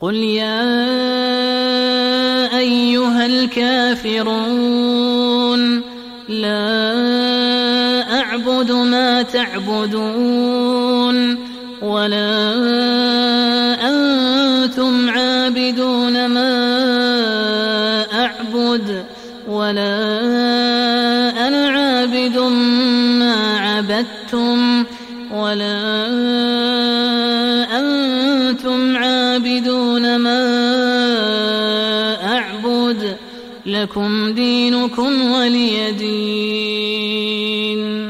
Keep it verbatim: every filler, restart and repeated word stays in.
قل يا أيها الكافرون لا أعبد ما تعبدون ولا أنتم عابدون ما أعبد ولا أنا عابد ما عبدتم ولا أنتم عابدون ما أعبد لكم دينكم ولي دين.